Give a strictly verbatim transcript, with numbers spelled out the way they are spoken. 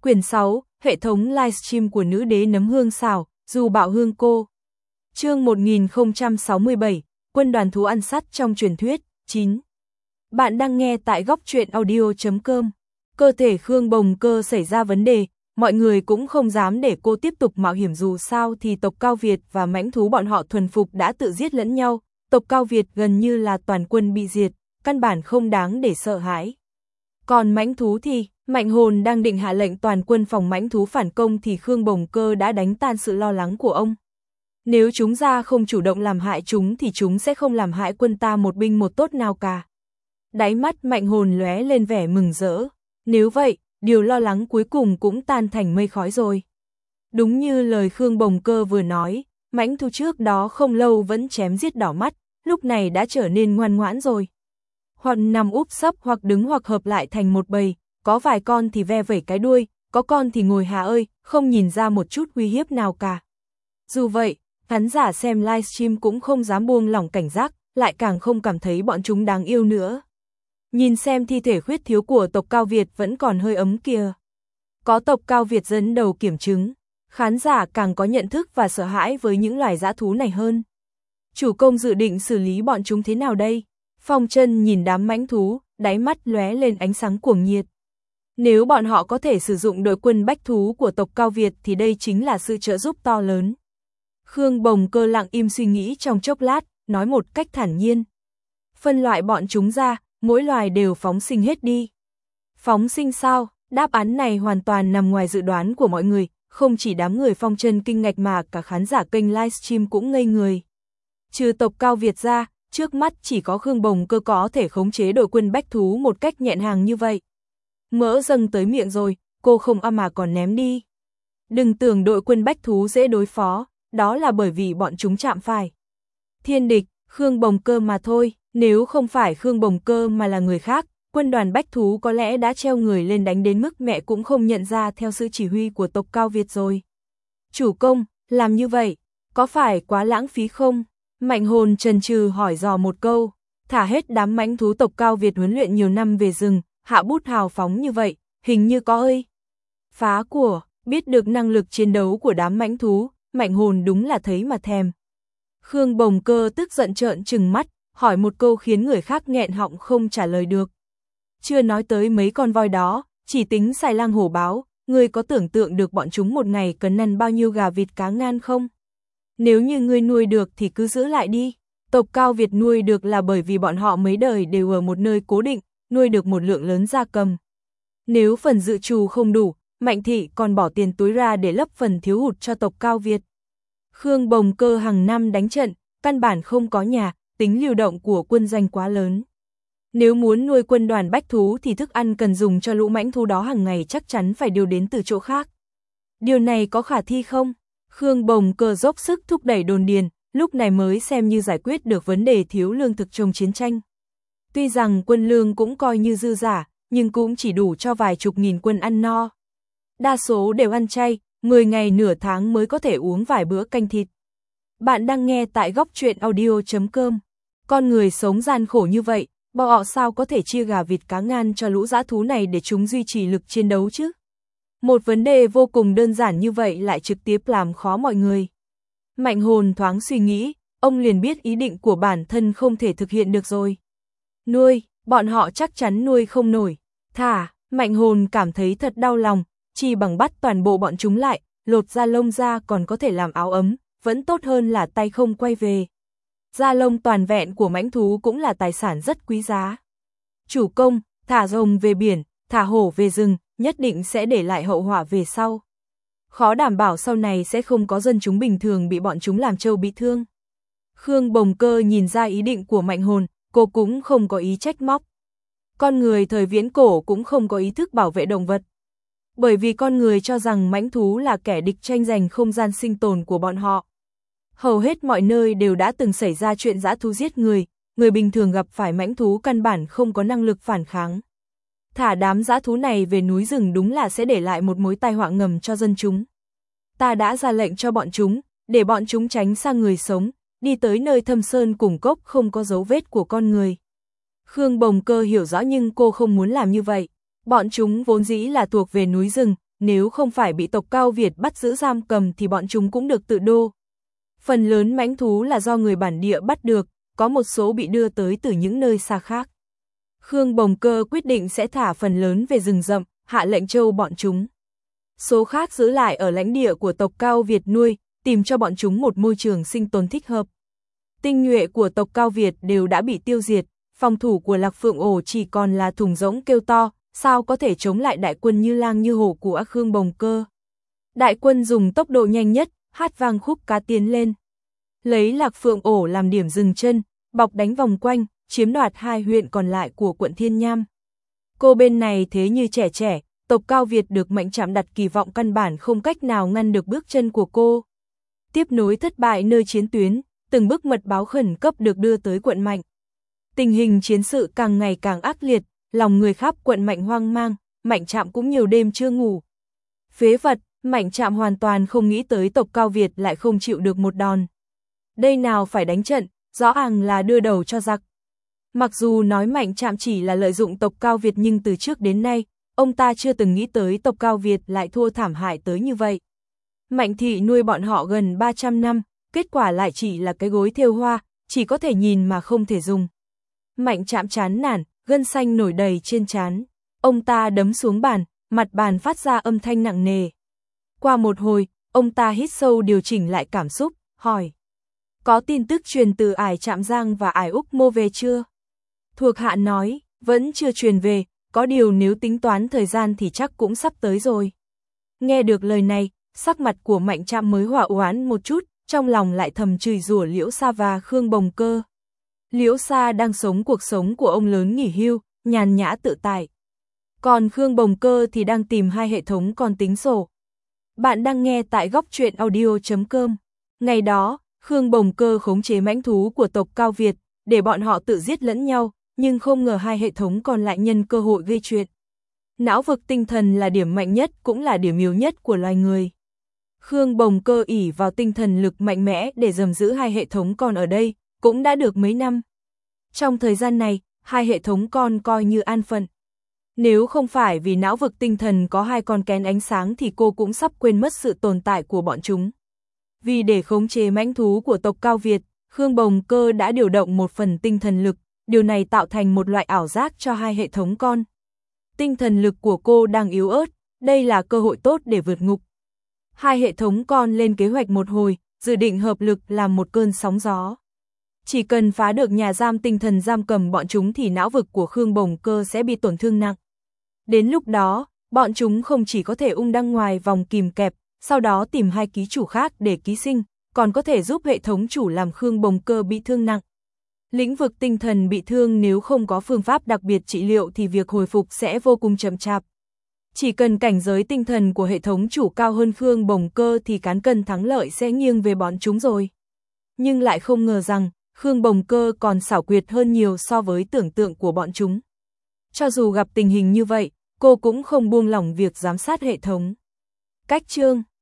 Quyển sáu, hệ thống livestream của nữ đế nấm hương xào, dù bạo hương cô. Chương một nghìn không trăm sáu mươi bảy, quân đoàn thú ăn sắt trong truyền thuyết, chín. Bạn đang nghe tại góc truyện audio chấm com. Cơ thể Khương Bồng Cơ xảy ra vấn đề, mọi người cũng không dám để cô tiếp tục mạo hiểm, dù sao thì tộc Cao Việt và mãnh thú bọn họ thuần phục đã tự giết lẫn nhau, tộc Cao Việt gần như là toàn quân bị diệt, căn bản không đáng để sợ hãi. Còn mãnh thú thì, Mạnh Hồn đang định hạ lệnh toàn quân phòng mãnh thú phản công thì Khương Bồng Cơ đã đánh tan sự lo lắng của ông. Nếu chúng ra không chủ động làm hại chúng thì chúng sẽ không làm hại quân ta một binh một tốt nào cả. Đáy mắt Mạnh Hồn lóe lên vẻ mừng rỡ. Nếu vậy, điều lo lắng cuối cùng cũng tan thành mây khói rồi. Đúng như lời Khương Bồng Cơ vừa nói, mãnh thú trước đó không lâu vẫn chém giết đỏ mắt, lúc này đã trở nên ngoan ngoãn rồi. Hoặc nằm úp sấp hoặc đứng hoặc hợp lại thành một bầy, có vài con thì ve vẩy cái đuôi, có con thì ngồi hà ơi, không nhìn ra một chút uy hiếp nào cả. Dù vậy, khán giả xem livestream cũng không dám buông lỏng cảnh giác, lại càng không cảm thấy bọn chúng đáng yêu nữa. Nhìn xem thi thể khuyết thiếu của tộc Cao Việt vẫn còn hơi ấm kìa. Có tộc Cao Việt dẫn đầu kiểm chứng, khán giả càng có nhận thức và sợ hãi với những loài dã thú này hơn. Chủ công dự định xử lý bọn chúng thế nào đây? Phong Chân nhìn đám mãnh thú, đáy mắt lóe lên ánh sáng cuồng nhiệt. Nếu bọn họ có thể sử dụng đội quân bách thú của tộc Cao Việt thì đây chính là sự trợ giúp to lớn. Khương Bồng Cơ lặng im suy nghĩ trong chốc lát, nói một cách thản nhiên. Phân loại bọn chúng ra, mỗi loài đều phóng sinh hết đi. Phóng sinh sao? Đáp án này hoàn toàn nằm ngoài dự đoán của mọi người, không chỉ đám người Phong Chân kinh ngạc mà cả khán giả kênh livestream cũng ngây người. Trừ tộc Cao Việt ra, trước mắt chỉ có Khương Bồng Cơ có thể khống chế đội quân bách thú một cách nhẹn hàng như vậy. Mỡ dâng tới miệng rồi, cô không âm mà còn ném đi. Đừng tưởng đội quân bách thú dễ đối phó, đó là bởi vì bọn chúng chạm phải thiên địch, Khương Bồng Cơ mà thôi. Nếu không phải Khương Bồng Cơ mà là người khác, quân đoàn bách thú có lẽ đã treo người lên đánh đến mức mẹ cũng không nhận ra theo sự chỉ huy của tộc Cao Việt rồi. Chủ công, làm như vậy, có phải quá lãng phí không? Mạnh Hồn chần chừ hỏi dò một câu, thả hết đám mãnh thú tộc Cao Việt huấn luyện nhiều năm về rừng, hạ bút hào phóng như vậy, hình như có ơi. Phá của, biết được năng lực chiến đấu của đám mãnh thú, Mạnh Hồn đúng là thấy mà thèm. Khương Bồng Cơ tức giận trợn trừng mắt, hỏi một câu khiến người khác nghẹn họng không trả lời được. Chưa nói tới mấy con voi đó, chỉ tính xài lang hổ báo, ngươi có tưởng tượng được bọn chúng một ngày cần ăn bao nhiêu gà vịt cá ngan không? Nếu như ngươi nuôi được thì cứ giữ lại đi. Tộc Cao Việt nuôi được là bởi vì bọn họ mấy đời đều ở một nơi cố định, nuôi được một lượng lớn gia cầm. Nếu phần dự trù không đủ, Mạnh thị còn bỏ tiền túi ra để lấp phần thiếu hụt cho tộc Cao Việt. Khương Bồng Cơ hàng năm đánh trận, căn bản không có nhà, tính lưu động của quân doanh quá lớn. Nếu muốn nuôi quân đoàn bách thú thì thức ăn cần dùng cho lũ mãnh thú đó hàng ngày chắc chắn phải điều đến từ chỗ khác. Điều này có khả thi không? Khương Bồng Cơ dốc sức thúc đẩy đồn điền, lúc này mới xem như giải quyết được vấn đề thiếu lương thực trong chiến tranh. Tuy rằng quân lương cũng coi như dư giả, nhưng cũng chỉ đủ cho vài chục nghìn quân ăn no. Đa số đều ăn chay, mười ngày nửa tháng mới có thể uống vài bữa canh thịt. Bạn đang nghe tại góc truyện audio chấm com. Con người sống gian khổ như vậy, bọn họ sao có thể chia gà vịt cá ngan cho lũ dã thú này để chúng duy trì lực chiến đấu chứ? Một vấn đề vô cùng đơn giản như vậy lại trực tiếp làm khó mọi người. Mạnh Hồn thoáng suy nghĩ, ông liền biết ý định của bản thân không thể thực hiện được rồi. Nuôi, bọn họ chắc chắn nuôi không nổi. Thả, Mạnh Hồn cảm thấy thật đau lòng, chỉ bằng bắt toàn bộ bọn chúng lại, lột da lông ra còn có thể làm áo ấm, vẫn tốt hơn là tay không quay về. Da lông toàn vẹn của mãnh thú cũng là tài sản rất quý giá. Chủ công, thả rồng về biển, thả hổ về rừng, nhất định sẽ để lại hậu họa về sau. Khó đảm bảo sau này sẽ không có dân chúng bình thường bị bọn chúng làm trâu bị thương. Khương Bồng Cơ nhìn ra ý định của Mạnh Hồn, cô cũng không có ý trách móc. Con người thời viễn cổ cũng không có ý thức bảo vệ động vật. Bởi vì con người cho rằng mãnh thú là kẻ địch tranh giành không gian sinh tồn của bọn họ. Hầu hết mọi nơi đều đã từng xảy ra chuyện dã thú giết người, người bình thường gặp phải mãnh thú căn bản không có năng lực phản kháng. Thả đám dã thú này về núi rừng đúng là sẽ để lại một mối tai họa ngầm cho dân chúng. Ta đã ra lệnh cho bọn chúng, để bọn chúng tránh xa người sống, đi tới nơi thâm sơn cùng cốc không có dấu vết của con người. Khương Bồng Cơ hiểu rõ nhưng cô không muốn làm như vậy. Bọn chúng vốn dĩ là thuộc về núi rừng, nếu không phải bị tộc Cao Việt bắt giữ giam cầm thì bọn chúng cũng được tự đô. Phần lớn mãnh thú là do người bản địa bắt được, có một số bị đưa tới từ những nơi xa khác. Khương Bồng Cơ quyết định sẽ thả phần lớn về rừng rậm, hạ lệnh trâu bọn chúng. Số khác giữ lại ở lãnh địa của tộc Cao Việt nuôi, tìm cho bọn chúng một môi trường sinh tồn thích hợp. Tinh nhuệ của tộc Cao Việt đều đã bị tiêu diệt, phòng thủ của Lạc Phượng Ổ chỉ còn là thùng rỗng kêu to, sao có thể chống lại đại quân như lang như hổ của Khương Bồng Cơ. Đại quân dùng tốc độ nhanh nhất, hát vang khúc cá tiến lên. Lấy Lạc Phượng Ổ làm điểm dừng chân, bọc đánh vòng quanh, chiếm đoạt hai huyện còn lại của quận Thiên Nham. Cô bên này thế như trẻ trẻ, tộc Cao Việt được Mạnh Trạm đặt kỳ vọng căn bản không cách nào ngăn được bước chân của cô. Tiếp nối thất bại nơi chiến tuyến, từng bức mật báo khẩn cấp được đưa tới quận Mạnh. Tình hình chiến sự càng ngày càng ác liệt, lòng người khắp quận Mạnh hoang mang, Mạnh Trạm cũng nhiều đêm chưa ngủ. Phế vật, Mạnh Trạm hoàn toàn không nghĩ tới tộc Cao Việt lại không chịu được một đòn. Đây nào phải đánh trận, rõ ràng là đưa đầu cho giặc. Mặc dù nói Mạnh Trạm chỉ là lợi dụng tộc Cao Việt nhưng từ trước đến nay, ông ta chưa từng nghĩ tới tộc Cao Việt lại thua thảm hại tới như vậy. Mạnh thị nuôi bọn họ gần ba trăm năm, kết quả lại chỉ là cái gối thêu hoa, chỉ có thể nhìn mà không thể dùng. Mạnh Trạm chán nản, gân xanh nổi đầy trên trán. Ông ta đấm xuống bàn, mặt bàn phát ra âm thanh nặng nề. Qua một hồi, ông ta hít sâu điều chỉnh lại cảm xúc, hỏi. Có tin tức truyền từ Ải Trạm Giang và Ải Úc Mô về chưa? Thuộc hạ nói, vẫn chưa truyền về, có điều nếu tính toán thời gian thì chắc cũng sắp tới rồi. Nghe được lời này, sắc mặt của Mạnh Trạm mới hòa oán một chút, trong lòng lại thầm chửi rủa Liễu Sa và Khương Bồng Cơ. Liễu Sa đang sống cuộc sống của ông lớn nghỉ hưu, nhàn nhã tự tại. Còn Khương Bồng Cơ thì đang tìm hai hệ thống con tính sổ. Bạn đang nghe tại góc truyện audio chấm com. Ngày đó, Khương Bồng Cơ khống chế mãnh thú của tộc Cao Việt, để bọn họ tự giết lẫn nhau, nhưng không ngờ hai hệ thống còn lại nhân cơ hội gây chuyện. Não vực tinh thần là điểm mạnh nhất cũng là điểm yếu nhất của loài người. Khương Bồng Cơ ỷ vào tinh thần lực mạnh mẽ để giam giữ hai hệ thống con ở đây, cũng đã được mấy năm. Trong thời gian này, hai hệ thống con coi như an phận. Nếu không phải vì não vực tinh thần có hai con kén ánh sáng thì cô cũng sắp quên mất sự tồn tại của bọn chúng. Vì để khống chế mãnh thú của tộc Cao Việt, Khương Bồng Cơ đã điều động một phần tinh thần lực, điều này tạo thành một loại ảo giác cho hai hệ thống con. Tinh thần lực của cô đang yếu ớt, đây là cơ hội tốt để vượt ngục. Hai hệ thống con lên kế hoạch một hồi, dự định hợp lực làm một cơn sóng gió. Chỉ cần phá được nhà giam tinh thần giam cầm bọn chúng thì não vực của Khương Bồng Cơ sẽ bị tổn thương nặng. Đến lúc đó, bọn chúng không chỉ có thể ung đăng ngoài vòng kìm kẹp, sau đó tìm hai ký chủ khác để ký sinh, còn có thể giúp hệ thống chủ làm Khương Bồng Cơ bị thương nặng. Lĩnh vực tinh thần bị thương nếu không có phương pháp đặc biệt trị liệu thì việc hồi phục sẽ vô cùng chậm chạp. Chỉ cần cảnh giới tinh thần của hệ thống chủ cao hơn Khương Bồng Cơ thì cán cân thắng lợi sẽ nghiêng về bọn chúng rồi. Nhưng lại không ngờ rằng, Khương Bồng Cơ còn xảo quyệt hơn nhiều so với tưởng tượng của bọn chúng. Cho dù gặp tình hình như vậy, cô cũng không buông lỏng việc giám sát hệ thống. Cách chương